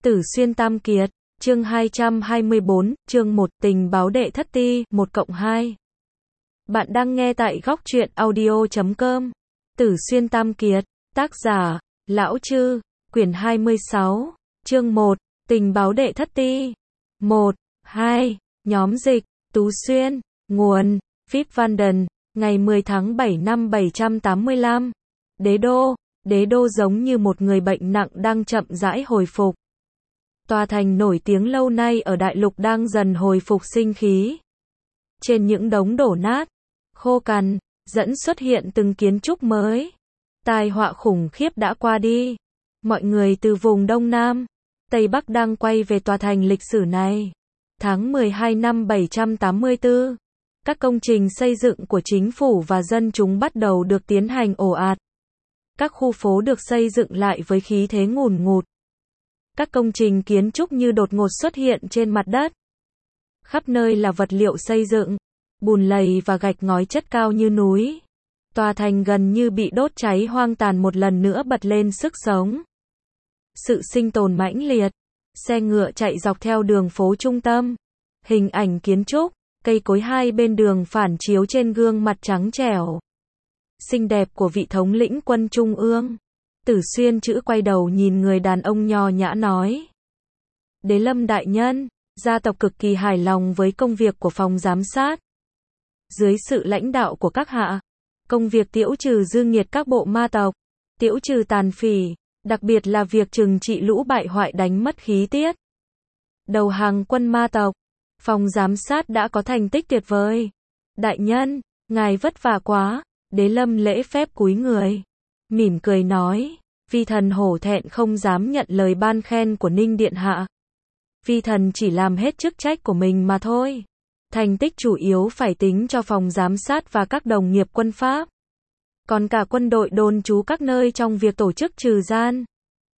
Tử Xuyên Tam Kiệt, chương 224, chương 1, tình báo đệ thất ti, 1+2. Bạn đang nghe tại góc truyện audio.com. Tử Xuyên Tam Kiệt, tác giả, Lão Chư, quyển 26, chương 1, tình báo đệ thất ti. 1, 2, nhóm dịch, Tú Xuyên, nguồn, Phíp Vanden, ngày 10 tháng 7 năm 785. Đế đô giống như một người bệnh nặng đang chậm rãi hồi phục. Tòa thành nổi tiếng lâu nay ở đại lục đang dần hồi phục sinh khí. Trên những đống đổ nát, khô cằn, dẫn xuất hiện từng kiến trúc mới. Tai họa khủng khiếp đã qua đi. Mọi người từ vùng Đông Nam, Tây Bắc đang quay về tòa thành lịch sử này. Tháng 12 năm 784, các công trình xây dựng của chính phủ và dân chúng bắt đầu được tiến hành ồ ạt. Các khu phố được xây dựng lại với khí thế ngùn ngụt. Các công trình kiến trúc như đột ngột xuất hiện trên mặt đất. Khắp nơi là vật liệu xây dựng, bùn lầy và gạch ngói chất cao như núi. Tòa thành gần như bị đốt cháy hoang tàn một lần nữa bật lên sức sống. Sự sinh tồn mãnh liệt. Xe ngựa chạy dọc theo đường phố trung tâm. Hình ảnh kiến trúc, cây cối hai bên đường phản chiếu trên gương mặt trắng trẻo xinh đẹp của vị thống lĩnh quân trung ương. Tử Xuyên chữ quay đầu nhìn người đàn ông nho nhã nói. Đế Lâm đại nhân, gia tộc cực kỳ hài lòng với công việc của phòng giám sát. Dưới sự lãnh đạo của các hạ, công việc tiễu trừ dư nghiệt các bộ ma tộc, tiễu trừ tàn phỉ, đặc biệt là việc trừng trị lũ bại hoại đánh mất khí tiết, đầu hàng quân ma tộc, phòng giám sát đã có thành tích tuyệt vời. Đại nhân, ngài vất vả quá. Đế Lâm lễ phép cúi người, mỉm cười nói, vi thần hổ thẹn không dám nhận lời ban khen của Ninh điện hạ. Vi thần chỉ làm hết chức trách của mình mà thôi. Thành tích chủ yếu phải tính cho phòng giám sát và các đồng nghiệp quân Pháp. Còn cả quân đội đồn trú các nơi trong việc tổ chức trừ gian.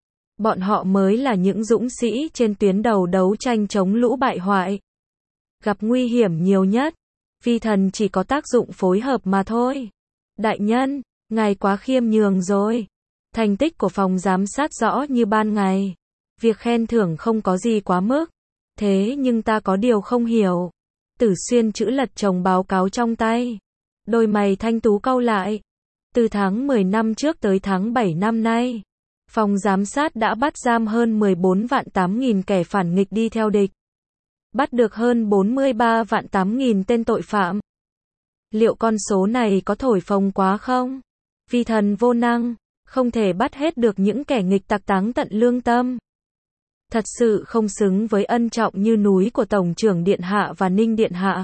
Bọn họ mới là những dũng sĩ trên tuyến đầu đấu tranh chống lũ bại hoại. Gặp nguy hiểm nhiều nhất, vi thần chỉ có tác dụng phối hợp mà thôi. Đại nhân, ngài quá khiêm nhường rồi. Thành tích của phòng giám sát rõ như ban ngày. Việc khen thưởng không có gì quá mức. Thế nhưng ta có điều không hiểu. Tử Xuyên chữ lật chồng báo cáo trong tay. Đôi mày thanh tú cau lại. Từ tháng 10 năm trước tới tháng 7 năm nay, phòng giám sát đã bắt giam hơn 14 vạn 8 nghìn kẻ phản nghịch đi theo địch. Bắt được hơn 43 vạn 8 nghìn tên tội phạm. Liệu con số này có thổi phồng quá không? Vi thần vô năng, không thể bắt hết được những kẻ nghịch tặc táng tận lương tâm. Thật sự không xứng với ân trọng như núi của Tổng trưởng Điện Hạ và Ninh Điện Hạ.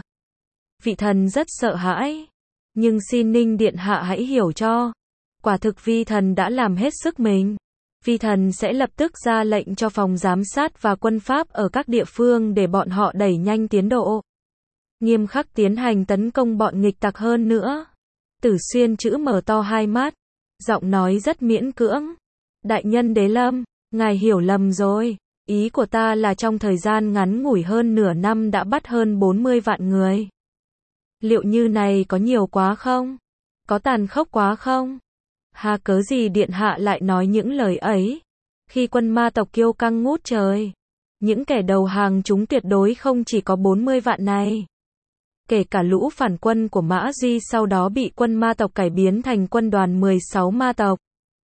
Vị thần rất sợ hãi. Nhưng xin Ninh Điện Hạ hãy hiểu cho. Quả thực vi thần đã làm hết sức mình. Vi thần sẽ lập tức ra lệnh cho phòng giám sát và quân Pháp ở các địa phương để bọn họ đẩy nhanh tiến độ. Nghiêm khắc tiến hành tấn công bọn nghịch tặc hơn nữa. Tử Xuyên chữ mở to hai mắt, giọng nói rất miễn cưỡng. Đại nhân Đế Lâm, ngài hiểu lầm rồi. Ý của ta là trong thời gian ngắn ngủi hơn nửa năm đã bắt hơn 40 vạn người. Liệu như này có nhiều quá không? Có tàn khốc quá không? Hà cớ gì điện hạ lại nói những lời ấy? Khi quân ma tộc kiêu căng ngút trời, những kẻ đầu hàng chúng tuyệt đối không chỉ có 40 vạn này. Kể cả lũ phản quân của Mã Duy sau đó bị quân ma tộc cải biến thành quân đoàn 16 ma tộc.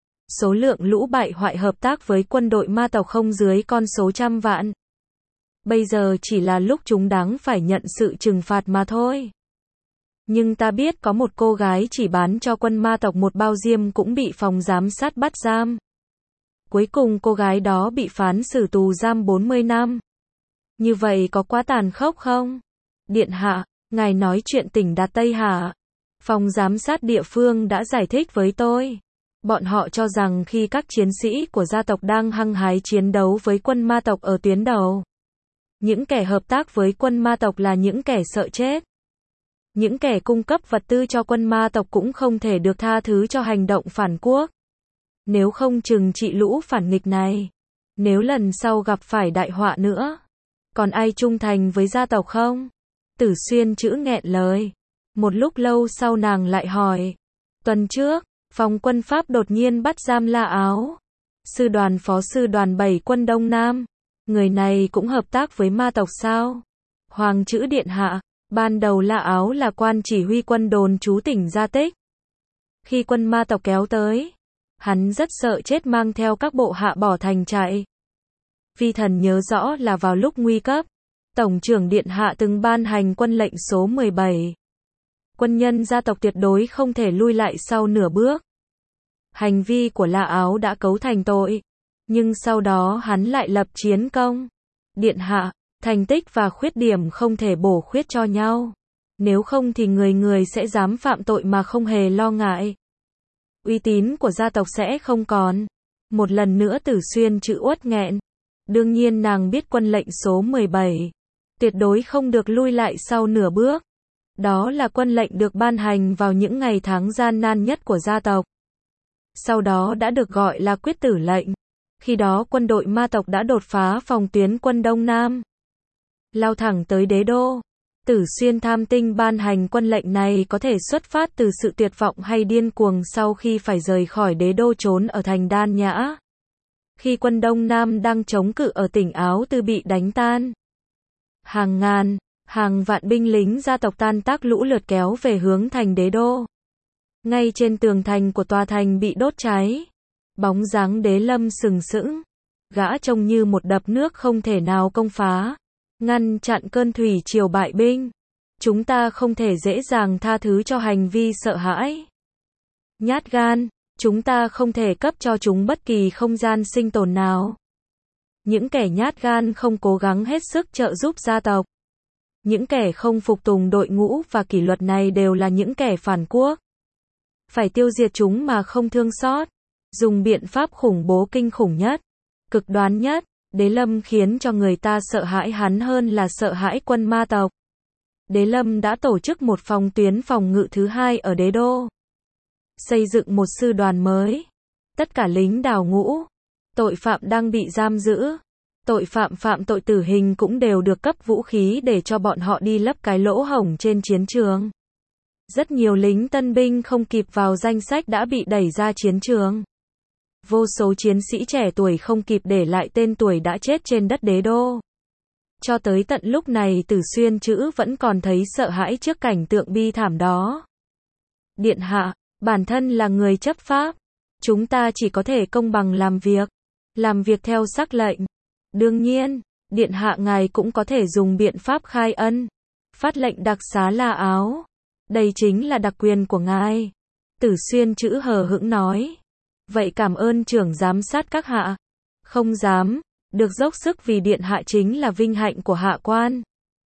Số lượng lũ bại hoại hợp tác với quân đội ma tộc không dưới con số trăm vạn. Bây giờ chỉ là lúc chúng đáng phải nhận sự trừng phạt mà thôi. Nhưng ta biết có một cô gái chỉ bán cho quân ma tộc một bao diêm cũng bị phòng giám sát bắt giam. Cuối cùng cô gái đó bị phán xử tù giam 40 năm. Như vậy có quá tàn khốc không? Điện hạ, ngài nói chuyện tỉnh Đạt Tây hả? Phòng giám sát địa phương đã giải thích với tôi. Bọn họ cho rằng khi các chiến sĩ của gia tộc đang hăng hái chiến đấu với quân ma tộc ở tuyến đầu, những kẻ hợp tác với quân ma tộc là những kẻ sợ chết. Những kẻ cung cấp vật tư cho quân ma tộc cũng không thể được tha thứ cho hành động phản quốc. Nếu không trừng trị lũ phản nghịch này, nếu lần sau gặp phải đại họa nữa, còn ai trung thành với gia tộc không? Tử Xuyên chữ nghẹn lời. Một lúc lâu sau nàng lại hỏi. Tuần trước, phòng quân Pháp đột nhiên bắt giam La Áo, sư đoàn phó sư đoàn 7 quân Đông Nam. Người này cũng hợp tác với ma tộc sao? Hoàng chữ điện hạ, ban đầu La Áo là quan chỉ huy quân đồn trú tỉnh Gia Tích. Khi quân ma tộc kéo tới, hắn rất sợ chết mang theo các bộ hạ bỏ thành chạy. Vi thần nhớ rõ là vào lúc nguy cấp, Tổng trưởng Điện Hạ từng ban hành quân lệnh số 17. Quân nhân gia tộc tuyệt đối không thể lui lại sau nửa bước. Hành vi của La Áo đã cấu thành tội, nhưng sau đó hắn lại lập chiến công. Điện Hạ, thành tích và khuyết điểm không thể bổ khuyết cho nhau. Nếu không thì người người sẽ dám phạm tội mà không hề lo ngại. Uy tín của gia tộc sẽ không còn. Một lần nữa Tử Xuyên chữ uất nghẹn. Đương nhiên nàng biết quân lệnh số 17. Tuyệt đối không được lui lại sau nửa bước. Đó là quân lệnh được ban hành vào những ngày tháng gian nan nhất của gia tộc. Sau đó đã được gọi là quyết tử lệnh. Khi đó quân đội ma tộc đã đột phá phòng tuyến quân Đông Nam, lao thẳng tới đế đô. Tử Xuyên Tham Tinh ban hành quân lệnh này có thể xuất phát từ sự tuyệt vọng hay điên cuồng sau khi phải rời khỏi đế đô trốn ở thành Đan Nhã. Khi quân Đông Nam đang chống cự ở tỉnh Áo Tư bị đánh tan, hàng ngàn, hàng vạn binh lính gia tộc tan tác lũ lượt kéo về hướng thành đế đô. Ngay trên tường thành của tòa thành bị đốt cháy, bóng dáng Đế Lâm sừng sững. Gã trông như một đập nước không thể nào công phá, ngăn chặn cơn thủy triều bại binh. Chúng ta không thể dễ dàng tha thứ cho hành vi sợ hãi, nhát gan. Chúng ta không thể cấp cho chúng bất kỳ không gian sinh tồn nào. Những kẻ nhát gan không cố gắng hết sức trợ giúp gia tộc. Những kẻ không phục tùng đội ngũ và kỷ luật này đều là những kẻ phản quốc. Phải tiêu diệt chúng mà không thương xót. Dùng biện pháp khủng bố kinh khủng nhất, cực đoan nhất. Đế Lâm khiến cho người ta sợ hãi hắn hơn là sợ hãi quân ma tộc. Đế Lâm đã tổ chức một phòng tuyến phòng ngự thứ hai ở đế đô. Xây dựng một sư đoàn mới. Tất cả lính đào ngũ, tội phạm đang bị giam giữ, tội phạm phạm tội tử hình cũng đều được cấp vũ khí để cho bọn họ đi lấp cái lỗ hổng trên chiến trường. Rất nhiều lính tân binh không kịp vào danh sách đã bị đẩy ra chiến trường. Vô số chiến sĩ trẻ tuổi không kịp để lại tên tuổi đã chết trên đất đế đô. Cho tới tận lúc này Tử Xuyên chữ vẫn còn thấy sợ hãi trước cảnh tượng bi thảm đó. Điện hạ, bản thân là người chấp pháp. Chúng ta chỉ có thể công bằng làm việc theo sắc lệnh. Đương nhiên, điện hạ ngài cũng có thể dùng biện pháp khai ân, phát lệnh đặc xá La Áo. Đây chính là đặc quyền của ngài. Tử Xuyên chữ hờ hững nói. Vậy cảm ơn trưởng giám sát các hạ. Không dám, được dốc sức vì điện hạ chính là vinh hạnh của hạ quan.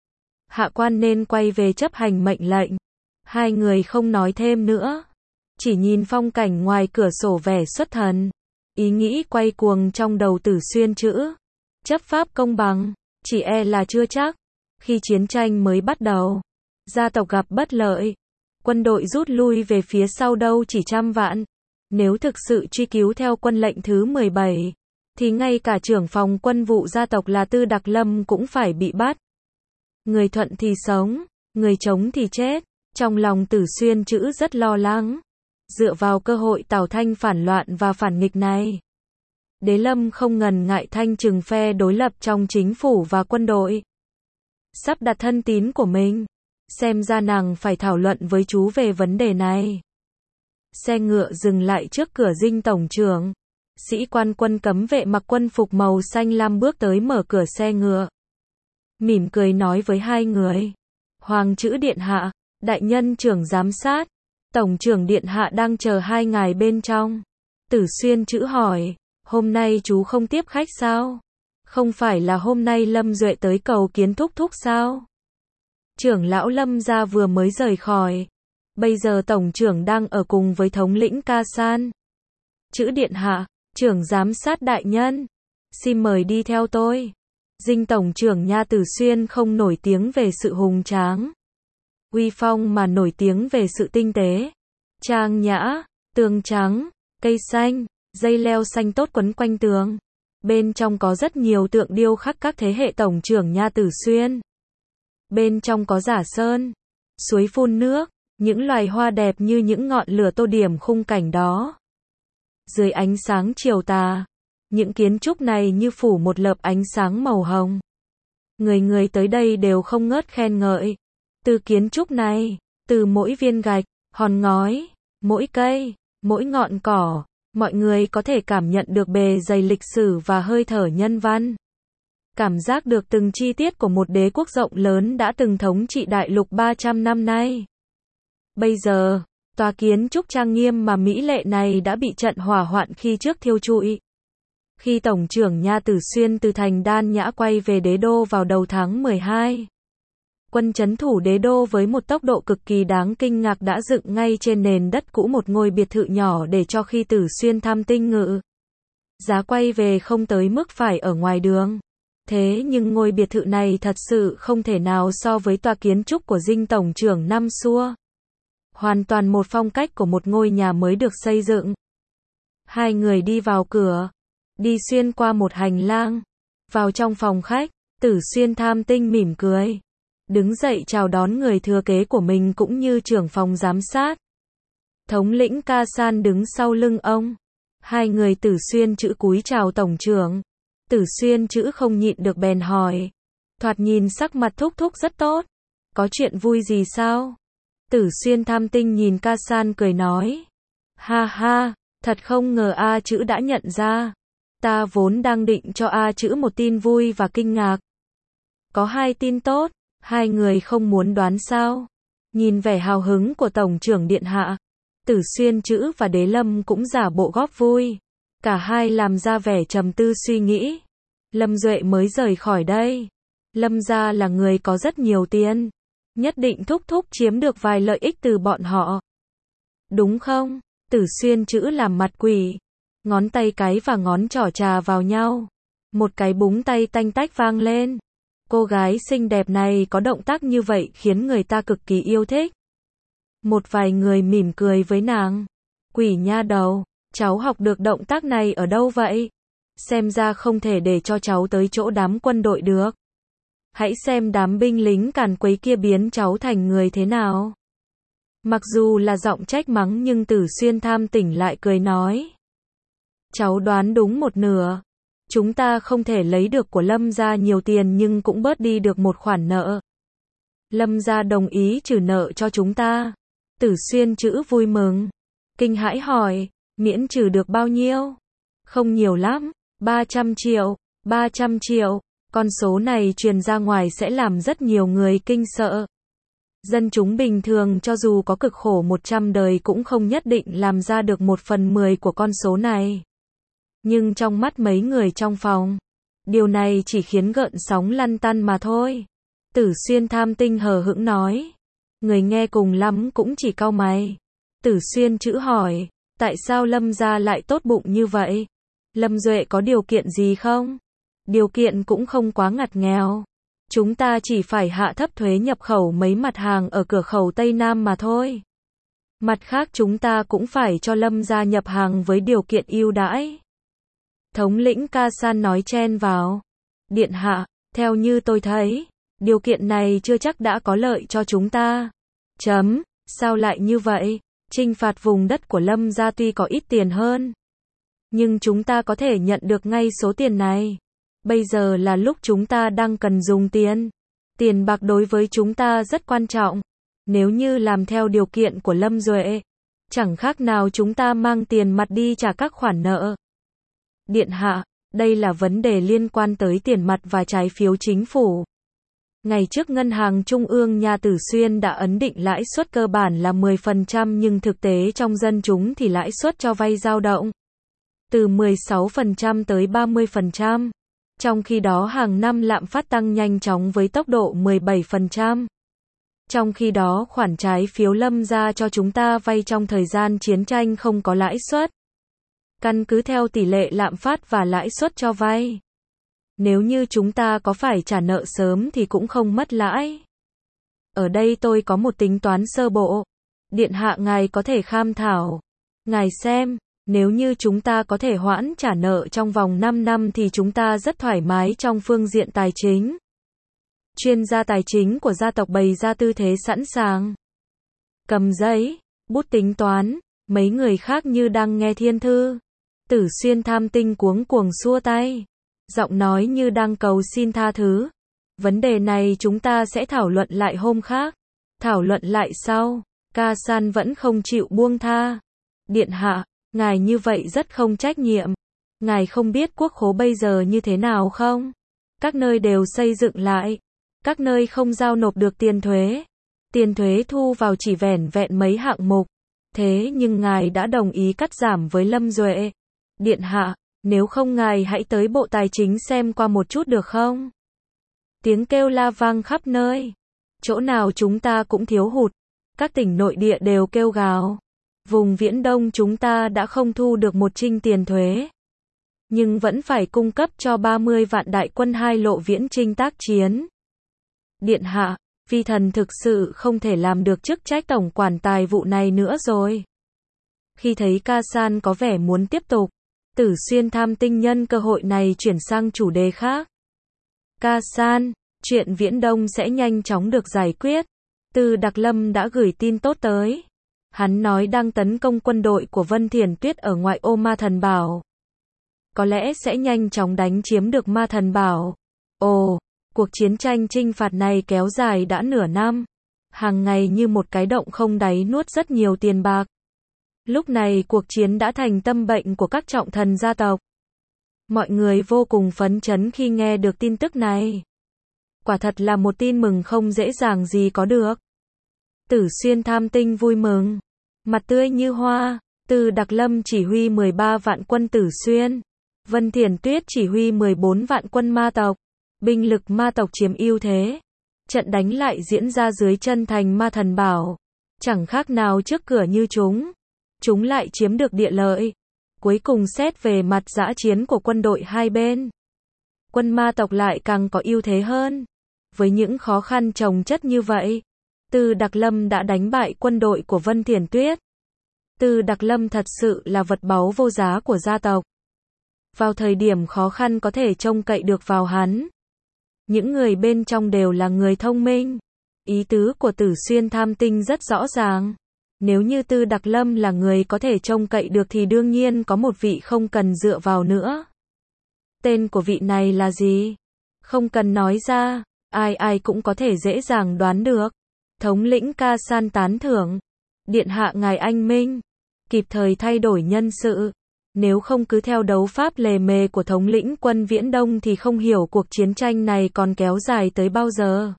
Hạ quan nên quay về chấp hành mệnh lệnh. Hai người không nói thêm nữa, chỉ nhìn phong cảnh ngoài cửa sổ vẻ xuất thần. Ý nghĩ quay cuồng trong đầu Tử Xuyên chữ. Chấp pháp công bằng, chỉ e là chưa chắc. Khi chiến tranh mới bắt đầu, gia tộc gặp bất lợi, quân đội rút lui về phía sau đâu chỉ trăm vạn. Nếu thực sự truy cứu theo quân lệnh thứ 17, thì ngay cả trưởng phòng quân vụ gia tộc là Tư Đặc Lâm cũng phải bị bắt. Người thuận thì sống, người chống thì chết. Trong lòng Tử Xuyên chữ rất lo lắng. Dựa vào cơ hội Tào Thanh phản loạn và phản nghịch này, Đế Lâm không ngần ngại thanh trừng phe đối lập trong chính phủ và quân đội. Sắp đặt thân tín của mình. Xem ra nàng phải thảo luận với chú về vấn đề này. Xe ngựa dừng lại trước cửa dinh tổng trưởng. Sĩ quan quân cấm vệ mặc quân phục màu xanh lam bước tới mở cửa xe ngựa. Mỉm cười nói với hai người. Hoàng chữ điện hạ, đại nhân trưởng giám sát, tổng trưởng điện hạ đang chờ hai ngài bên trong. Tử Xuyên chữ hỏi, hôm nay chú không tiếp khách sao? Không phải là hôm nay Lâm Duệ tới cầu kiến thúc thúc sao? Trưởng lão Lâm gia vừa mới rời khỏi. Bây giờ tổng trưởng đang ở cùng với thống lĩnh Ca San. Chữ điện hạ, trưởng giám sát đại nhân, xin mời đi theo tôi. Dinh tổng trưởng nha. Tử Xuyên không nổi tiếng về sự hùng tráng, uy phong mà nổi tiếng về sự tinh tế, trang nhã. Tường trắng, cây xanh, dây leo xanh tốt quấn quanh tường. Bên trong có rất nhiều tượng điêu khắc các thế hệ tổng trưởng nha Tử Xuyên. Bên trong có giả sơn, suối phun nước, những loài hoa đẹp như những ngọn lửa tô điểm khung cảnh đó. Dưới ánh sáng chiều tà, Những kiến trúc này như phủ một lớp ánh sáng màu hồng. Người người tới đây đều không ngớt khen ngợi. Từ kiến trúc này, từ mỗi viên gạch, hòn ngói, mỗi cây, mỗi ngọn cỏ, mọi người có thể cảm nhận được bề dày lịch sử và hơi thở nhân văn. Cảm giác được từng chi tiết của một đế quốc rộng lớn đã từng thống trị đại lục 300 năm nay. Bây giờ, tòa kiến trúc trang nghiêm mà mỹ lệ này đã bị trận hỏa hoạn khi trước thiêu trụi. Khi Tổng trưởng Nha Tử Xuyên từ thành Đan Nhã quay về đế đô vào đầu tháng 12, quân trấn thủ đế đô với một tốc độ cực kỳ đáng kinh ngạc đã dựng ngay trên nền đất cũ một ngôi biệt thự nhỏ để cho khi Tử Xuyên thăm tinh ngự. Giá quay về không tới mức phải ở ngoài đường. Thế nhưng ngôi biệt thự này thật sự không thể nào so với tòa kiến trúc của Dinh Tổng trưởng năm xưa. Hoàn toàn một phong cách của một ngôi nhà mới được xây dựng. Hai người đi vào cửa, đi xuyên qua một hành lang, vào trong phòng khách, Tử Xuyên Tham Tinh mỉm cười, đứng dậy chào đón người thừa kế của mình cũng như trưởng phòng giám sát. Thống lĩnh Ca San đứng sau lưng ông. Hai người Tử Xuyên chữ cúi chào tổng trưởng. Tử Xuyên chữ không nhịn được bèn hỏi. Thoạt nhìn sắc mặt thúc thúc rất tốt. Có chuyện vui gì sao? Tử Xuyên Tham Tinh nhìn Ca San cười nói. Ha ha, thật không ngờ A chữ đã nhận ra. Ta vốn đang định cho A chữ một tin vui và kinh ngạc. Có hai tin tốt, hai người không muốn đoán sao? Nhìn vẻ hào hứng của Tổng trưởng Điện Hạ, Tử Xuyên chữ và Đế Lâm cũng giả bộ góp vui. Cả hai làm ra vẻ trầm tư suy nghĩ. Lâm Duệ mới rời khỏi đây. Lâm gia là người có rất nhiều tiền. Nhất định thúc thúc chiếm được vài lợi ích từ bọn họ. Đúng không? Tử Xuyên chữ làm mặt quỷ. Ngón tay cái và ngón trỏ chà vào nhau. Một cái búng tay tanh tách vang lên. Cô gái xinh đẹp này có động tác như vậy khiến người ta cực kỳ yêu thích. Một vài người mỉm cười với nàng. Quỷ nha đầu, cháu học được động tác này ở đâu vậy? Xem ra không thể để cho cháu tới chỗ đám quân đội được. Hãy xem đám binh lính càn quấy kia biến cháu thành người thế nào. Mặc dù là giọng trách mắng nhưng Tử Xuyên Tham tỉnh lại cười nói. Cháu đoán đúng một nửa. Chúng ta không thể lấy được của Lâm gia nhiều tiền nhưng cũng bớt đi được một khoản nợ. Lâm gia đồng ý trừ nợ cho chúng ta. Tử Xuyên chữ vui mừng. Kinh hãi hỏi, miễn trừ được bao nhiêu? Không nhiều lắm, 300 triệu, 300 triệu. Con số này truyền ra ngoài sẽ làm rất nhiều người kinh sợ. Dân chúng bình thường cho dù có cực khổ 100 đời cũng không nhất định làm ra được 1/10 của con số này. Nhưng trong mắt mấy người trong phòng, điều này chỉ khiến gợn sóng lăn tăn mà thôi. Tử Xuyên Tham Tinh hờ hững nói. Người nghe cùng lắm cũng chỉ cau mày. Tử Xuyên chữ hỏi, tại sao Lâm gia lại tốt bụng như vậy? Lâm Duệ có điều kiện gì không? Điều kiện cũng không quá ngặt nghèo. Chúng ta chỉ phải hạ thấp thuế nhập khẩu mấy mặt hàng ở cửa khẩu Tây Nam mà thôi. Mặt khác chúng ta cũng phải cho Lâm gia nhập hàng với điều kiện ưu đãi. Thống lĩnh Ca San nói chen vào. Điện hạ, theo như tôi thấy, điều kiện này chưa chắc đã có lợi cho chúng ta. Sao lại như vậy? Trinh phạt vùng đất của Lâm gia tuy có ít tiền hơn, nhưng chúng ta có thể nhận được ngay số tiền này. Bây giờ là lúc chúng ta đang cần dùng tiền. Tiền bạc đối với chúng ta rất quan trọng. Nếu như làm theo điều kiện của Lâm Duệ, chẳng khác nào chúng ta mang tiền mặt đi trả các khoản nợ. Điện hạ, đây là vấn đề liên quan tới tiền mặt và trái phiếu chính phủ. Ngày trước Ngân hàng Trung ương Nha Tử Xuyên đã ấn định lãi suất cơ bản là 10% nhưng thực tế trong dân chúng thì lãi suất cho vay dao động từ 16% tới 30%. Trong khi đó hàng năm lạm phát tăng nhanh chóng với tốc độ 17%. Trong khi đó khoản trái phiếu Lâm gia cho chúng ta vay trong thời gian chiến tranh không có lãi suất. Căn cứ theo tỷ lệ lạm phát và lãi suất cho vay. Nếu như chúng ta có phải trả nợ sớm thì cũng không mất lãi. Ở đây tôi có một tính toán sơ bộ. Điện hạ ngài có thể tham khảo. Ngài xem, nếu như chúng ta có thể hoãn trả nợ trong vòng 5 năm thì chúng ta rất thoải mái trong phương diện tài chính. Chuyên gia tài chính của gia tộc bày ra tư thế sẵn sàng. Cầm giấy, bút tính toán, mấy người khác như đang nghe thiên thư. Tử Xuyên Tham Tinh cuống cuồng xua tay, giọng nói như đang cầu xin tha thứ. Vấn đề này chúng ta sẽ thảo luận lại hôm khác. Thảo luận lại sau. Ca San vẫn không chịu buông tha. Điện hạ, ngài như vậy rất không trách nhiệm. Ngài không biết quốc khố bây giờ như thế nào không? Các nơi đều xây dựng lại. Các nơi không giao nộp được tiền thuế. Tiền thuế thu vào chỉ vẻn vẹn mấy hạng mục. Thế nhưng ngài đã đồng ý cắt giảm với Lâm Duệ. Điện hạ, nếu không ngài hãy tới Bộ Tài chính xem qua một chút được không? Tiếng kêu la vang khắp nơi. Chỗ nào chúng ta cũng thiếu hụt. Các tỉnh nội địa đều kêu gào. Vùng Viễn Đông chúng ta đã không thu được một trinh tiền thuế. Nhưng vẫn phải cung cấp cho 30 vạn đại quân hai lộ viễn trinh tác chiến. Điện hạ, phi thần thực sự không thể làm được chức trách tổng quản tài vụ này nữa rồi. Khi thấy Ca San có vẻ muốn tiếp tục, Tử Xuyên Tham Tinh nhân cơ hội này chuyển sang chủ đề khác. Ca San, chuyện Viễn Đông sẽ nhanh chóng được giải quyết. Từ Đặc Lâm đã gửi tin tốt tới. Hắn nói đang tấn công quân đội của Vân Thiền Tuyết ở ngoại ô Ma Thần Bảo. Có lẽ sẽ nhanh chóng đánh chiếm được Ma Thần Bảo. Ồ, cuộc chiến tranh chinh phạt này kéo dài đã nửa năm. Hàng ngày như một cái động không đáy nuốt rất nhiều tiền bạc. Lúc này cuộc chiến đã thành tâm bệnh của các trọng thần gia tộc. Mọi người vô cùng phấn chấn khi nghe được tin tức này. Quả thật là một tin mừng không dễ dàng gì có được. Tử Xuyên Tham Tinh vui mừng, mặt tươi như hoa. Từ Đặc Lâm chỉ huy 13 vạn quân Tử Xuyên, Vân Thiền Tuyết chỉ huy 14 vạn quân ma tộc. Binh lực ma tộc chiếm ưu thế. Trận đánh lại diễn ra dưới chân thành Ma Thần Bảo. Chẳng khác nào trước cửa như chúng. Chúng lại chiếm được địa lợi. Cuối cùng xét về mặt dã chiến của quân đội hai bên, quân ma tộc lại càng có ưu thế hơn. Với những khó khăn chồng chất như vậy, Từ Đặc Lâm đã đánh bại quân đội của Vân Thiền Tuyết. Từ Đặc Lâm thật sự là vật báu vô giá của gia tộc. Vào thời điểm khó khăn có thể trông cậy được vào hắn. Những người bên trong đều là người thông minh. Ý tứ của Tử Xuyên Tham Tinh rất rõ ràng. Nếu như Từ Đặc Lâm là người có thể trông cậy được thì đương nhiên có một vị không cần dựa vào nữa. Tên của vị này là gì? Không cần nói ra, ai ai cũng có thể dễ dàng đoán được. Thống lĩnh Ca San tán thưởng. Điện hạ ngài anh minh, kịp thời thay đổi nhân sự. Nếu không cứ theo đấu pháp lề mề của thống lĩnh quân Viễn Đông thì không hiểu cuộc chiến tranh này còn kéo dài tới bao giờ.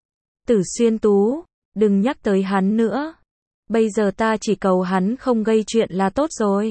Tử Xuyên Tú, đừng nhắc tới hắn nữa. Bây giờ ta chỉ cầu hắn không gây chuyện là tốt rồi.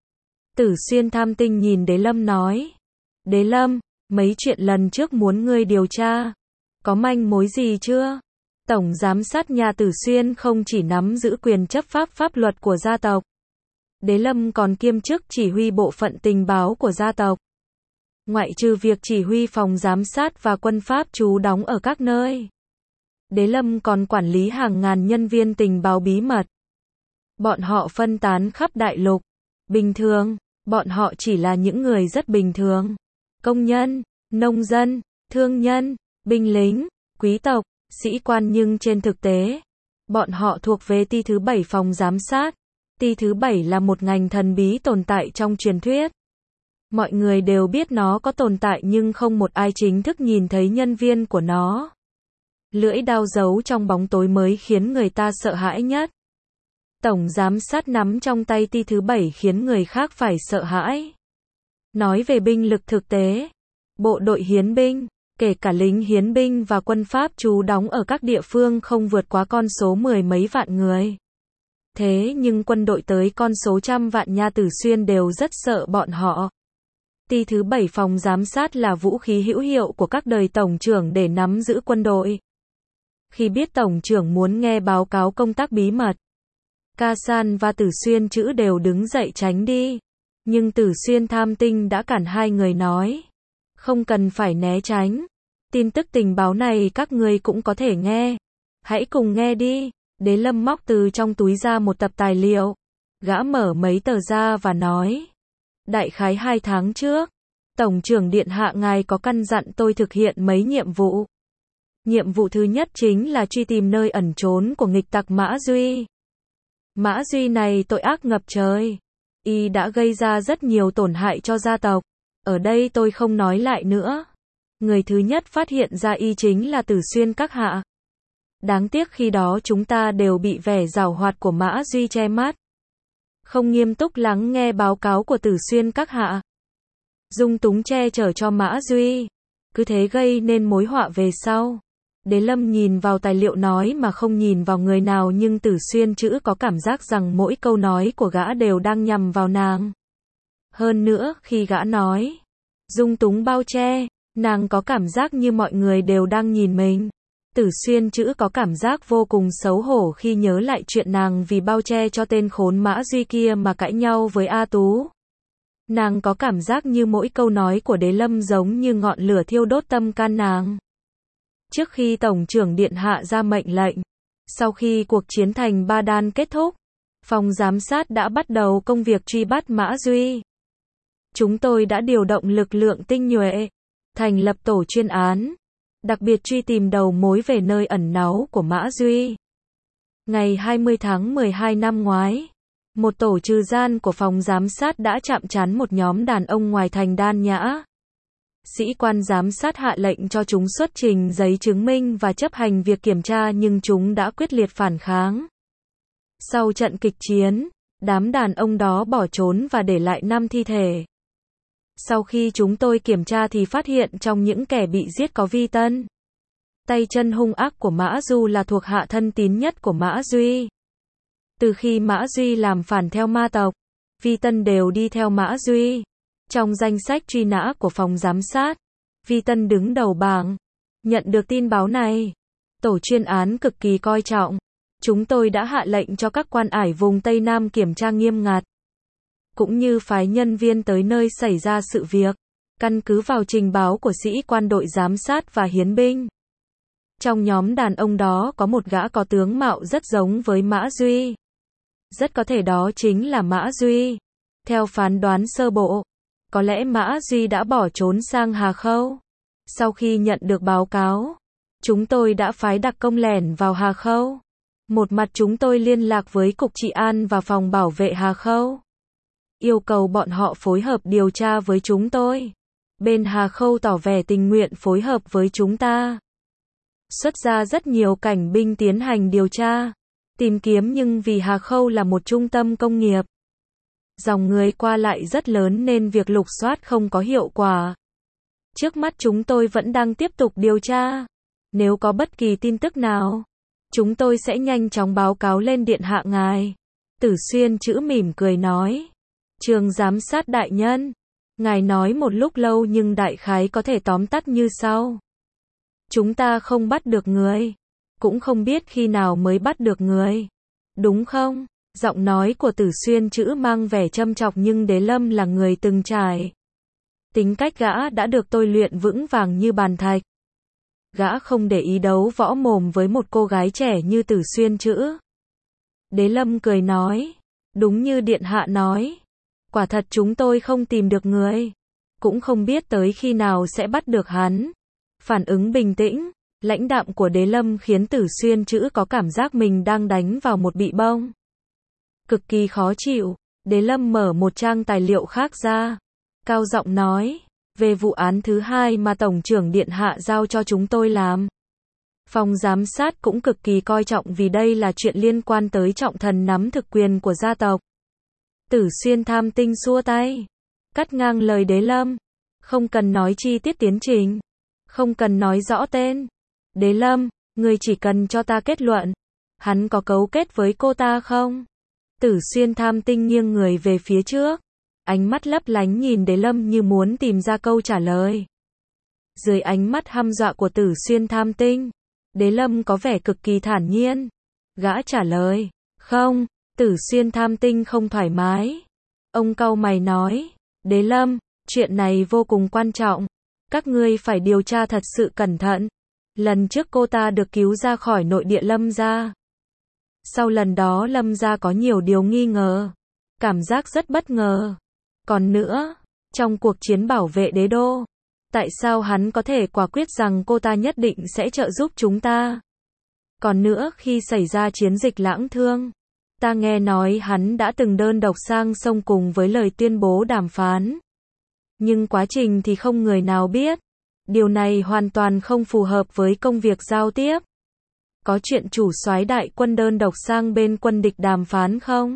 Tử Xuyên Tham Tinh nhìn Đế Lâm nói. Đế Lâm, mấy chuyện lần trước muốn ngươi điều tra. Có manh mối gì chưa? Tổng giám sát nhà Tử Xuyên không chỉ nắm giữ quyền chấp pháp pháp luật của gia tộc. Đế Lâm còn kiêm chức chỉ huy bộ phận tình báo của gia tộc. Ngoại trừ việc chỉ huy phòng giám sát và quân pháp trú đóng ở các nơi, Đế Lâm còn quản lý hàng ngàn nhân viên tình báo bí mật. Bọn họ phân tán khắp đại lục. Bình thường, bọn họ chỉ là những người rất bình thường. Công nhân, nông dân, thương nhân, binh lính, quý tộc, sĩ quan, nhưng trên thực tế, bọn họ thuộc về ty thứ 7 phòng giám sát. Ty thứ 7 là một ngành thần bí tồn tại trong truyền thuyết. Mọi người đều biết nó có tồn tại nhưng không một ai chính thức nhìn thấy nhân viên của nó. Lưỡi đao giấu trong bóng tối mới khiến người ta sợ hãi nhất. Tổng giám sát nắm trong tay ty thứ 7 khiến người khác phải sợ hãi. Nói về binh lực thực tế, bộ đội hiến binh, kể cả lính hiến binh và quân pháp trú đóng ở các địa phương không vượt quá con số 10 mấy vạn người. Thế nhưng quân đội tới con số trăm vạn nha Tử Xuyên đều rất sợ bọn họ. Ty thứ 7 phòng giám sát là vũ khí hữu hiệu của các đời tổng trưởng để nắm giữ quân đội. Khi biết tổng trưởng muốn nghe báo cáo công tác bí mật, Ca San và Tử Xuyên Chữ đều đứng dậy tránh đi. Nhưng Tử Xuyên Tham Tinh đã cản hai người nói. Không cần phải né tránh. Tin tức tình báo này các người cũng có thể nghe. Hãy cùng nghe đi. Đế Lâm móc từ trong túi ra một tập tài liệu. Gã mở mấy tờ ra và nói. Đại khái 2 tháng trước, Tổng trưởng Điện Hạ ngài có căn dặn tôi thực hiện mấy nhiệm vụ. Nhiệm vụ thứ nhất chính là truy tìm nơi ẩn trốn của nghịch tặc Mã Duy. Mã Duy này tội ác ngập trời. Y đã gây ra rất nhiều tổn hại cho gia tộc. Ở đây tôi không nói lại nữa. Người thứ nhất phát hiện ra Y chính là Tử Xuyên các hạ. Đáng tiếc khi đó chúng ta đều bị vẻ giảo hoạt của Mã Duy che mắt. Không nghiêm túc lắng nghe báo cáo của Tử Xuyên các hạ. Dung túng che chở cho Mã Duy. Cứ thế gây nên mối họa về sau. Đế Lâm nhìn vào tài liệu nói mà không nhìn vào người nào, nhưng Tử Xuyên chữ có cảm giác rằng mỗi câu nói của gã đều đang nhằm vào nàng. Hơn nữa, khi gã nói dung túng bao che, nàng có cảm giác như mọi người đều đang nhìn mình. Tử Xuyên chữ có cảm giác vô cùng xấu hổ khi nhớ lại chuyện nàng vì bao che cho tên khốn Mã Duy kia mà cãi nhau với A Tú. Nàng có cảm giác như mỗi câu nói của Đế Lâm giống như ngọn lửa thiêu đốt tâm can nàng. Trước khi Tổng trưởng Điện hạ ra mệnh lệnh, sau khi cuộc chiến thành Ba Đan kết thúc, phòng giám sát đã bắt đầu công việc truy bắt Mã Duy. Chúng tôi đã điều động lực lượng tinh nhuệ, thành lập tổ chuyên án, đặc biệt truy tìm đầu mối về nơi ẩn náu của Mã Duy. Ngày 20 tháng 12 năm ngoái, một tổ trừ gian của phòng giám sát đã chạm trán một nhóm đàn ông ngoài thành Đan Nhã. Sĩ quan giám sát hạ lệnh cho chúng xuất trình giấy chứng minh và chấp hành việc kiểm tra, nhưng chúng đã quyết liệt phản kháng. Sau trận kịch chiến, đám đàn ông đó bỏ trốn và để lại 5 thi thể. Sau khi chúng tôi kiểm tra thì phát hiện trong những kẻ bị giết có Vi Tân. Tay chân hung ác của Mã Du là thuộc hạ thân tín nhất của Mã Duy. Từ khi Mã Duy làm phản theo ma tộc, Vi Tân đều đi theo Mã Duy. Trong danh sách truy nã của phòng giám sát, Vi Tân đứng đầu bảng. Nhận được tin báo này, tổ chuyên án cực kỳ coi trọng. Chúng tôi đã hạ lệnh cho các quan ải vùng Tây Nam kiểm tra nghiêm ngặt, cũng như phái nhân viên tới nơi xảy ra sự việc, căn cứ vào trình báo của sĩ quan đội giám sát và hiến binh. Trong nhóm đàn ông đó có một gã có tướng mạo rất giống với Mã Duy. Rất có thể đó chính là Mã Duy. Theo phán đoán sơ bộ, có lẽ Mã Duy đã bỏ trốn sang Hà Khâu. Sau khi nhận được báo cáo, chúng tôi đã phái đặc công lẻn vào Hà Khâu. Một mặt chúng tôi liên lạc với Cục Trị an và Phòng Bảo vệ Hà Khâu, yêu cầu bọn họ phối hợp điều tra với chúng tôi. Bên Hà Khâu tỏ vẻ tình nguyện phối hợp với chúng ta. Xuất ra rất nhiều cảnh binh tiến hành điều tra, tìm kiếm, nhưng vì Hà Khâu là một trung tâm công nghiệp, dòng người qua lại rất lớn nên việc lục soát không có hiệu quả. Trước mắt chúng tôi vẫn đang tiếp tục điều tra. Nếu có bất kỳ tin tức nào, chúng tôi sẽ nhanh chóng báo cáo lên điện hạ ngài. Tử Xuyên chữ mỉm cười nói. Trường giám sát đại nhân, ngài nói một lúc lâu nhưng đại khái có thể tóm tắt như sau. Chúng ta không bắt được người, cũng không biết khi nào mới bắt được người, đúng không? Giọng nói của Tử Xuyên chữ mang vẻ châm chọc, nhưng Đế Lâm là người từng trải. Tính cách gã đã được tôi luyện vững vàng như bàn thạch. Gã không để ý đấu võ mồm với một cô gái trẻ như Tử Xuyên chữ. Đế Lâm cười nói, đúng như điện hạ nói, quả thật chúng tôi không tìm được người, cũng không biết tới khi nào sẽ bắt được hắn. Phản ứng bình tĩnh, lãnh đạm của Đế Lâm khiến Tử Xuyên chữ có cảm giác mình đang đánh vào một bị bông. Cực kỳ khó chịu, Đế Lâm mở một trang tài liệu khác ra, cao giọng nói, về vụ án thứ 2 mà Tổng trưởng Điện hạ giao cho chúng tôi làm. Phòng giám sát cũng cực kỳ coi trọng vì đây là chuyện liên quan tới trọng thần nắm thực quyền của gia tộc. Tử Xuyên Tham Tinh xua tay, cắt ngang lời Đế Lâm. Không cần nói chi tiết tiến trình, không cần nói rõ tên. Đế Lâm, người chỉ cần cho ta kết luận, hắn có cấu kết với cô ta không? Tử Xuyên Tham Tinh nghiêng người về phía trước, ánh mắt lấp lánh nhìn Đế Lâm như muốn tìm ra câu trả lời. Dưới ánh mắt hăm dọa của Tử Xuyên Tham Tinh, Đế Lâm có vẻ cực kỳ thản nhiên. Gã trả lời, không. Tử Xuyên Tham Tinh không thoải mái. Ông cau mày nói, Đế Lâm, chuyện này vô cùng quan trọng. Các ngươi phải điều tra thật sự cẩn thận. Lần trước cô ta được cứu ra khỏi nội địa Lâm gia. Sau lần đó Lâm gia có nhiều điều nghi ngờ. Cảm giác rất bất ngờ. Còn nữa, trong cuộc chiến bảo vệ đế đô, tại sao hắn có thể quả quyết rằng cô ta nhất định sẽ trợ giúp chúng ta? Còn nữa, khi xảy ra chiến dịch Lãng Thương, Ta nghe nói hắn đã từng đơn độc sang sông cùng với lời tuyên bố đàm phán. Nhưng quá trình thì không người nào biết. Điều này hoàn toàn không phù hợp với công việc giao tiếp. Có chuyện chủ soái đại quân đơn độc sang bên quân địch đàm phán không?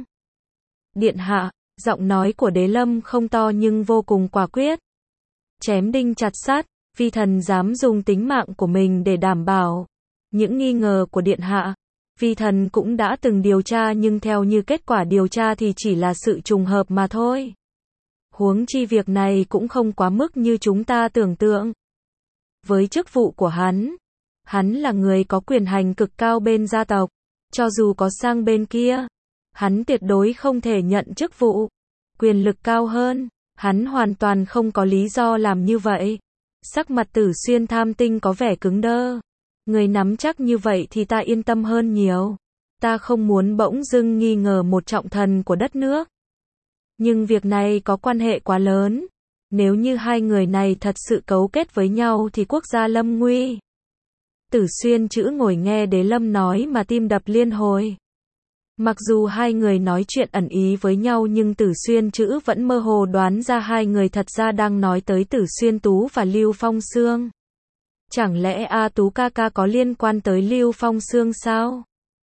Điện hạ, giọng nói của Đế Lâm không to nhưng vô cùng quả quyết. Chém đinh chặt sắt, vi thần dám dùng tính mạng của mình để đảm bảo. Những nghi ngờ của điện hạ, vi thần cũng đã từng điều tra nhưng theo như kết quả điều tra thì chỉ là sự trùng hợp mà thôi. Huống chi việc này cũng không quá mức như chúng ta tưởng tượng. Với chức vụ của hắn là người có quyền hành cực cao bên gia tộc. Cho dù có sang bên kia, hắn tuyệt đối không thể nhận chức vụ, quyền lực cao hơn. Hắn hoàn toàn không có lý do làm như vậy. Sắc mặt Tử Xuyên Tham Tinh có vẻ cứng đơ. Người nắm chắc như vậy thì ta yên tâm hơn nhiều. Ta không muốn bỗng dưng nghi ngờ một trọng thần của đất nước. Nhưng việc này có quan hệ quá lớn. Nếu như hai người này thật sự cấu kết với nhau thì quốc gia lâm nguy. Tử Xuyên Chữ ngồi nghe Đế Lâm nói mà tim đập liên hồi. Mặc dù hai người nói chuyện ẩn ý với nhau nhưng Tử Xuyên Chữ vẫn mơ hồ đoán ra hai người thật ra đang nói tới Tử Xuyên Tú và Lưu Phong Xương. Chẳng lẽ A Tú ca ca có liên quan tới Lưu Phong Xương sao?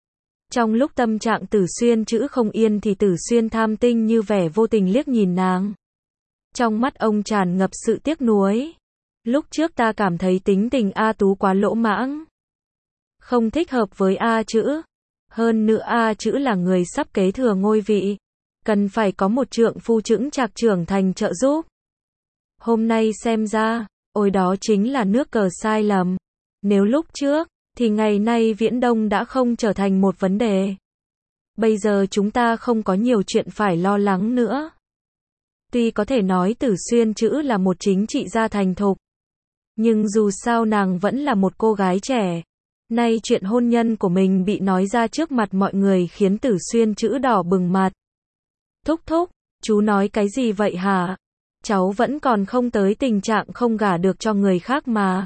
Trong lúc tâm trạng Tử Xuyên Chữ không yên thì Tử Xuyên Tham Tinh như vẻ vô tình liếc nhìn nàng. Trong mắt ông tràn ngập sự tiếc nuối. Lúc trước ta cảm thấy tính tình A Tú quá lỗ mãng. Không thích hợp với A Chữ. Hơn nữa A Chữ là người sắp kế thừa ngôi vị. Cần phải có một trượng phu chững chạc trưởng thành trợ giúp. Hôm nay xem ra, ôi đó chính là nước cờ sai lầm. Nếu lúc trước, thì ngày nay Viễn Đông đã không trở thành một vấn đề. Bây giờ chúng ta không có nhiều chuyện phải lo lắng nữa. Tuy có thể nói Tử Xuyên Chữ là một chính trị gia thành thục. Nhưng dù sao nàng vẫn là một cô gái trẻ. Nay chuyện hôn nhân của mình bị nói ra trước mặt mọi người khiến Tử Xuyên Chữ đỏ bừng mặt. Thúc thúc, chú nói cái gì vậy hả? Cháu vẫn còn không tới tình trạng không gả được cho người khác mà.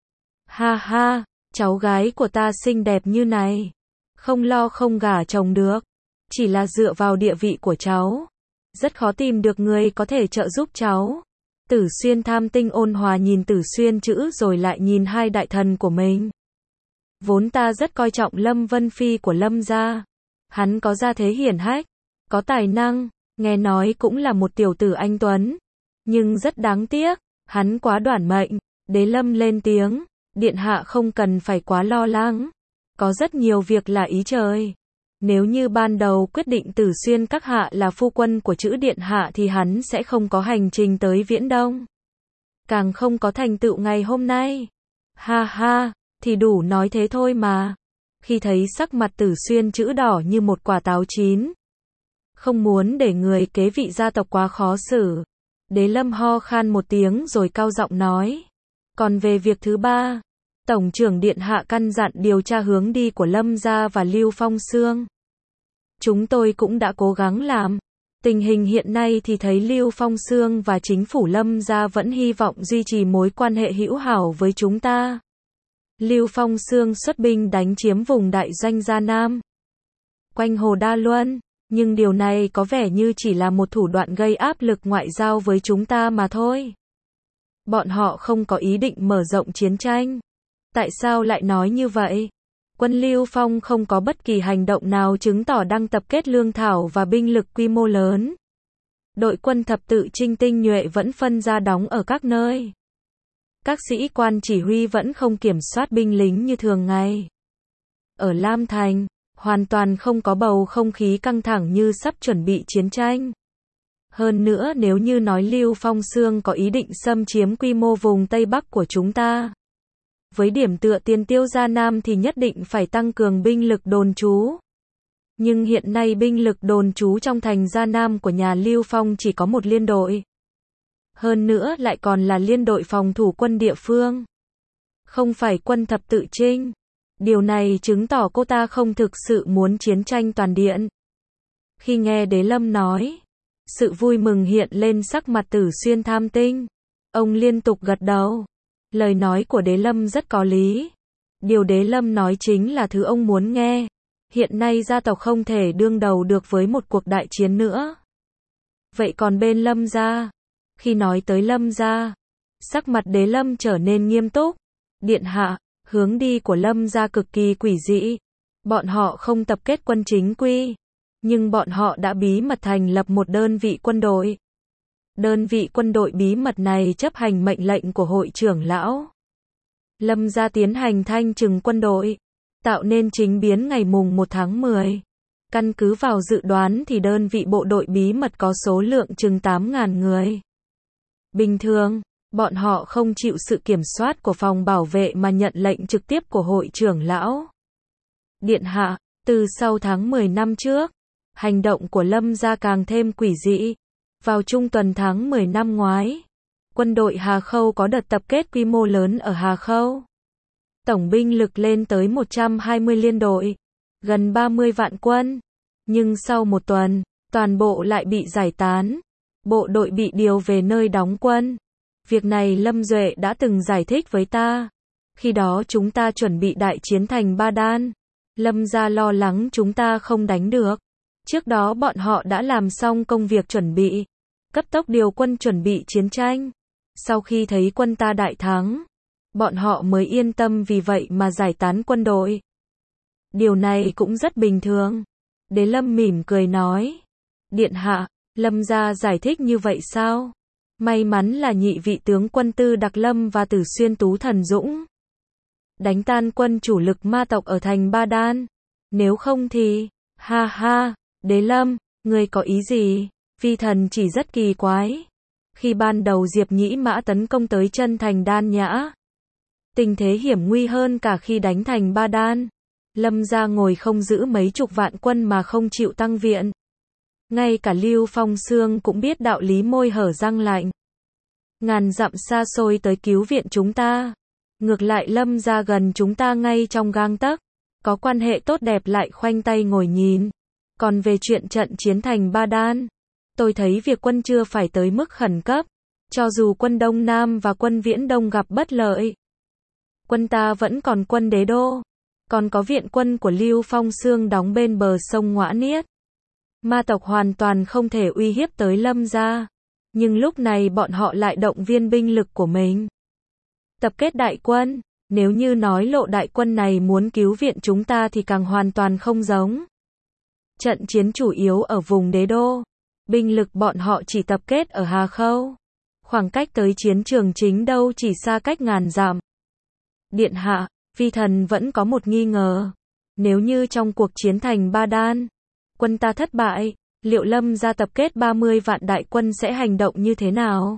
Ha ha, cháu gái của ta xinh đẹp như này. Không lo không gả chồng được. Chỉ là dựa vào địa vị của cháu. Rất khó tìm được người có thể trợ giúp cháu. Tử Xuyên Tham Tinh ôn hòa nhìn Tử Xuyên Chữ rồi lại nhìn hai đại thần của mình. Vốn ta rất coi trọng Lâm Vân Phi của Lâm gia. Hắn có gia thế hiển hách, có tài năng, nghe nói cũng là một tiểu tử anh tuấn. Nhưng rất đáng tiếc, hắn quá đoản mệnh. Đế Lâm lên tiếng, điện hạ không cần phải quá lo lắng. Có rất nhiều việc là ý trời. Nếu như ban đầu quyết định Tử Xuyên các hạ là phu quân của Chữ điện hạ thì hắn sẽ không có hành trình tới Viễn Đông. Càng không có thành tựu ngày hôm nay. Ha ha, thì đủ nói thế thôi mà. Khi thấy sắc mặt Tử Xuyên Chữ đỏ như một quả táo chín. Không muốn để người kế vị gia tộc quá khó xử. Đế Lâm ho khan một tiếng rồi cao giọng nói. Còn về việc thứ ba, Tổng trưởng điện hạ căn dặn điều tra hướng đi của Lâm gia và Lưu Phong Xương. Chúng tôi cũng đã cố gắng làm. Tình hình hiện nay thì thấy Lưu Phong Xương và chính phủ Lâm gia vẫn hy vọng duy trì mối quan hệ hữu hảo với chúng ta. Lưu Phong Xương xuất binh đánh chiếm vùng đại doanh Gia Nam, quanh Hồ Đa Luân, nhưng điều này có vẻ như chỉ là một thủ đoạn gây áp lực ngoại giao với chúng ta mà thôi. Bọn họ không có ý định mở rộng chiến tranh. Tại sao lại nói như vậy? Quân Lưu Phong không có bất kỳ hành động nào chứng tỏ đang tập kết lương thảo và binh lực quy mô lớn. Đội quân thập tự chinh tinh nhuệ vẫn phân ra đóng ở các nơi. Các sĩ quan chỉ huy vẫn không kiểm soát binh lính như thường ngày. Ở Lam Thành, hoàn toàn không có bầu không khí căng thẳng như sắp chuẩn bị chiến tranh. Hơn nữa nếu như nói Lưu Phong Xương có ý định xâm chiếm quy mô vùng Tây Bắc của chúng ta. Với điểm tựa tiền tiêu Gia Nam thì nhất định phải tăng cường binh lực đồn trú. Nhưng hiện nay binh lực đồn trú trong thành Gia Nam của nhà Lưu Phong chỉ có một liên đội. Hơn nữa lại còn là liên đội phòng thủ quân địa phương. Không phải quân thập tự chinh. Điều này chứng tỏ cô ta không thực sự muốn chiến tranh toàn diện. Khi nghe Đế Lâm nói, sự vui mừng hiện lên sắc mặt Tử Xuyên Tham Tinh. Ông liên tục gật đầu. Lời nói của Đế Lâm rất có lý. Điều Đế Lâm nói chính là thứ ông muốn nghe. Hiện nay gia tộc không thể đương đầu được với một cuộc đại chiến nữa. Vậy còn bên Lâm gia? Khi nói tới Lâm gia, sắc mặt Đế Lâm trở nên nghiêm túc. Điện hạ, hướng đi của Lâm gia cực kỳ quỷ dị. Bọn họ không tập kết quân chính quy, nhưng bọn họ đã bí mật thành lập một đơn vị quân đội. Đơn vị quân đội bí mật này chấp hành mệnh lệnh của hội trưởng lão. Lâm gia tiến hành thanh trừng quân đội, tạo nên chính biến ngày mùng 1 tháng 10. Căn cứ vào dự đoán thì đơn vị bộ đội bí mật có số lượng chừng 8.000 người. Bình thường, bọn họ không chịu sự kiểm soát của phòng bảo vệ mà nhận lệnh trực tiếp của hội trưởng lão. Điện hạ, từ sau tháng 10 năm trước, hành động của Lâm gia càng thêm quỷ dị. Vào trung tuần tháng 10 năm ngoái, quân đội Hà Khâu có đợt tập kết quy mô lớn ở Hà Khâu. Tổng binh lực lên tới 120 liên đội, gần 30 vạn quân. Nhưng sau một tuần, toàn bộ lại bị giải tán. Bộ đội bị điều về nơi đóng quân. Việc này Lâm Duệ đã từng giải thích với ta. Khi đó chúng ta chuẩn bị đại chiến thành Ba Đan. Lâm gia lo lắng chúng ta không đánh được. Trước đó bọn họ đã làm xong công việc chuẩn bị, cấp tốc điều quân chuẩn bị chiến tranh. Sau khi thấy quân ta đại thắng, bọn họ mới yên tâm, vì vậy mà giải tán quân đội. Điều này cũng rất bình thường. Đế Lâm mỉm cười nói. Điện hạ, Lâm gia giải thích như vậy sao? May mắn là nhị vị tướng quân Tư Đặc Lâm và Tử Xuyên Tú Thần Dũng đánh tan quân chủ lực ma tộc ở thành Ba Đan. Nếu không thì, ha ha, Đế Lâm, ngươi có ý gì? Vi thần chỉ rất kỳ quái. Khi ban đầu Diệp Nhĩ Mã tấn công tới chân thành Đan Nhã, tình thế hiểm nguy hơn cả khi đánh thành Ba Đan. Lâm gia ngồi không giữ mấy chục vạn quân mà không chịu tăng viện. Ngay cả Lưu Phong Xương cũng biết đạo lý, môi hở răng lạnh. Ngàn dặm xa xôi tới cứu viện chúng ta. Ngược lại Lâm gia gần chúng ta ngay trong gang tấc. Có quan hệ tốt đẹp lại khoanh tay ngồi nhìn. Còn về chuyện trận chiến thành Ba Đan, tôi thấy việc quân chưa phải tới mức khẩn cấp. Cho dù quân Đông Nam và quân Viễn Đông gặp bất lợi, quân ta vẫn còn quân Đế Đô. Còn có viện quân của Lưu Phong Xương đóng bên bờ sông Ngoã Niết. Ma tộc hoàn toàn không thể uy hiếp tới Lâm gia. Nhưng lúc này bọn họ lại động viên binh lực của mình, tập kết đại quân. Nếu như nói lộ đại quân này muốn cứu viện chúng ta thì càng hoàn toàn không giống. Trận chiến chủ yếu ở vùng Đế Đô. Binh lực bọn họ chỉ tập kết ở Hà Khâu. Khoảng cách tới chiến trường chính đâu chỉ xa cách ngàn dặm. Điện hạ, vi thần vẫn có một nghi ngờ. Nếu như trong cuộc chiến thành Ba Đan, quân ta thất bại, liệu Lâm gia tập kết 30 vạn đại quân sẽ hành động như thế nào?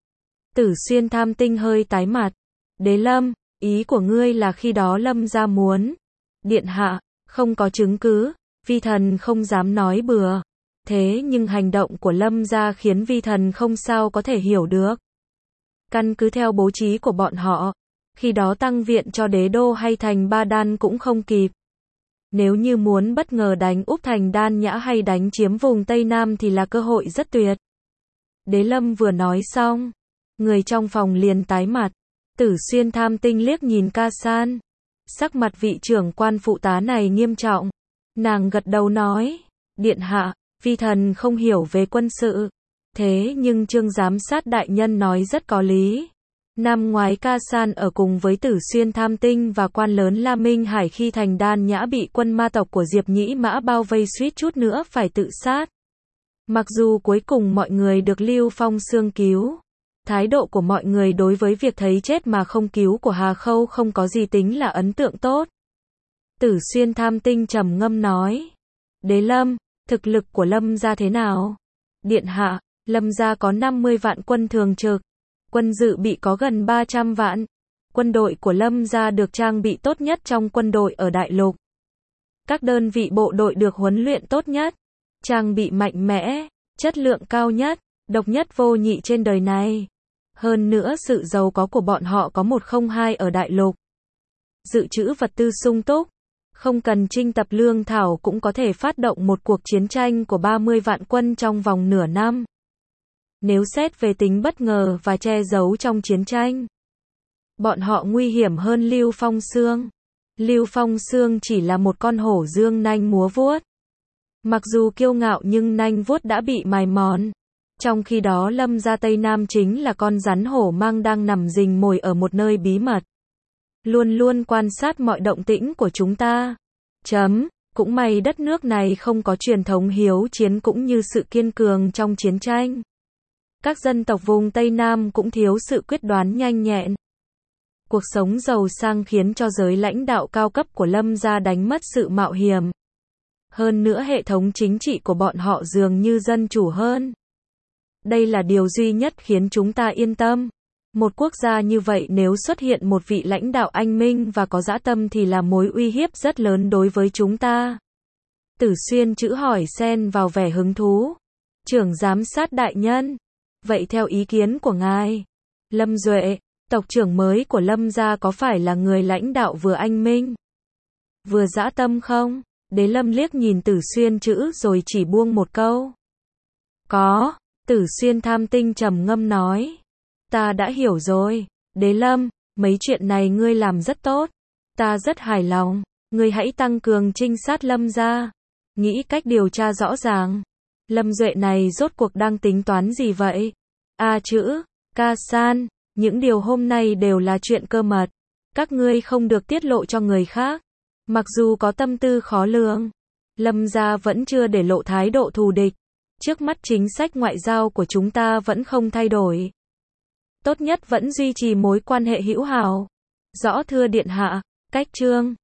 Tử Xuyên Tham Tinh hơi tái mặt. Đế Lâm, ý của ngươi là khi đó Lâm gia muốn? Điện hạ, không có chứng cứ, vi thần không dám nói bừa. Thế nhưng hành động của Lâm gia khiến vi thần không sao có thể hiểu được. Căn cứ theo bố trí của bọn họ, khi đó tăng viện cho Đế Đô hay thành Ba Đan cũng không kịp. Nếu như muốn bất ngờ đánh úp thành Đan Nhã hay đánh chiếm vùng Tây Nam thì là cơ hội rất tuyệt. Đế Lâm vừa nói xong, người trong phòng liền tái mặt. Tử Xuyên Tham Tinh liếc nhìn Ca San. Sắc mặt vị trưởng quan phụ tá này nghiêm trọng. Nàng gật đầu nói, điện hạ, vi thần không hiểu về quân sự. Thế nhưng Trương giám sát đại nhân nói rất có lý. Năm ngoái Ca San ở cùng với Tử Xuyên Tham Tinh và quan lớn La Minh Hải khi thành Đan Nhã bị quân ma tộc của Diệp Nhĩ Mã bao vây suýt chút nữa phải tự sát. Mặc dù cuối cùng mọi người được Lưu Phong Xương cứu, thái độ của mọi người đối với việc thấy chết mà không cứu của Hà Khâu không có gì tính là ấn tượng tốt. Tử Xuyên Tham Tinh trầm ngâm nói, Đế Lâm, thực lực của Lâm gia thế nào? Điện hạ, Lâm gia có 50 vạn quân thường trực. Quân dự bị có gần 300 vạn. Quân đội của Lâm gia được trang bị tốt nhất trong quân đội ở Đại Lục. Các đơn vị bộ đội được huấn luyện tốt nhất, trang bị mạnh mẽ, chất lượng cao nhất, độc nhất vô nhị trên đời này. Hơn nữa sự giàu có của bọn họ có 102 ở Đại Lục. Dự trữ vật tư sung túc, không cần trinh tập lương thảo cũng có thể phát động một cuộc chiến tranh của 30 vạn quân trong vòng nửa năm. Nếu xét về tính bất ngờ và che giấu trong chiến tranh, bọn họ nguy hiểm hơn Lưu Phong Xương. Lưu Phong Xương chỉ là một con hổ dương nanh múa vuốt. Mặc dù kiêu ngạo nhưng nanh vuốt đã bị mài mòn. Trong khi đó Lâm gia Tây Nam chính là con rắn hổ mang đang nằm rình mồi ở một nơi bí mật. Luôn luôn quan sát mọi động tĩnh của chúng ta. Cũng may đất nước này không có truyền thống hiếu chiến cũng như sự kiên cường trong chiến tranh. Các dân tộc vùng Tây Nam cũng thiếu sự quyết đoán nhanh nhẹn. Cuộc sống giàu sang khiến cho giới lãnh đạo cao cấp của Lâm gia đánh mất sự mạo hiểm. Hơn nữa hệ thống chính trị của bọn họ dường như dân chủ hơn. Đây là điều duy nhất khiến chúng ta yên tâm. Một quốc gia như vậy nếu xuất hiện một vị lãnh đạo anh minh và có dã tâm thì là mối uy hiếp rất lớn đối với chúng ta. Tử Xuyên chữ hỏi xen vào vẻ hứng thú. Trưởng giám sát đại nhân. Vậy theo ý kiến của ngài, Lâm Duệ, tộc trưởng mới của Lâm gia có phải là người lãnh đạo vừa anh minh, vừa dã tâm không? Đế Lâm liếc nhìn Tử Xuyên chữ rồi chỉ buông một câu. Có, Tử Xuyên tham tinh trầm ngâm nói. Ta đã hiểu rồi, Đế Lâm, mấy chuyện này ngươi làm rất tốt. Ta rất hài lòng, ngươi hãy tăng cường trinh sát Lâm gia. Nghĩ cách điều tra rõ ràng. Lâm Duệ này rốt cuộc đang tính toán gì vậy? Chữ, ca san, những điều hôm nay đều là chuyện cơ mật. Các ngươi không được tiết lộ cho người khác. Mặc dù có tâm tư khó lường, Lâm gia vẫn chưa để lộ thái độ thù địch. Trước mắt chính sách ngoại giao của chúng ta vẫn không thay đổi. Tốt nhất vẫn duy trì mối quan hệ hữu hảo. Rõ thưa điện hạ, cách chương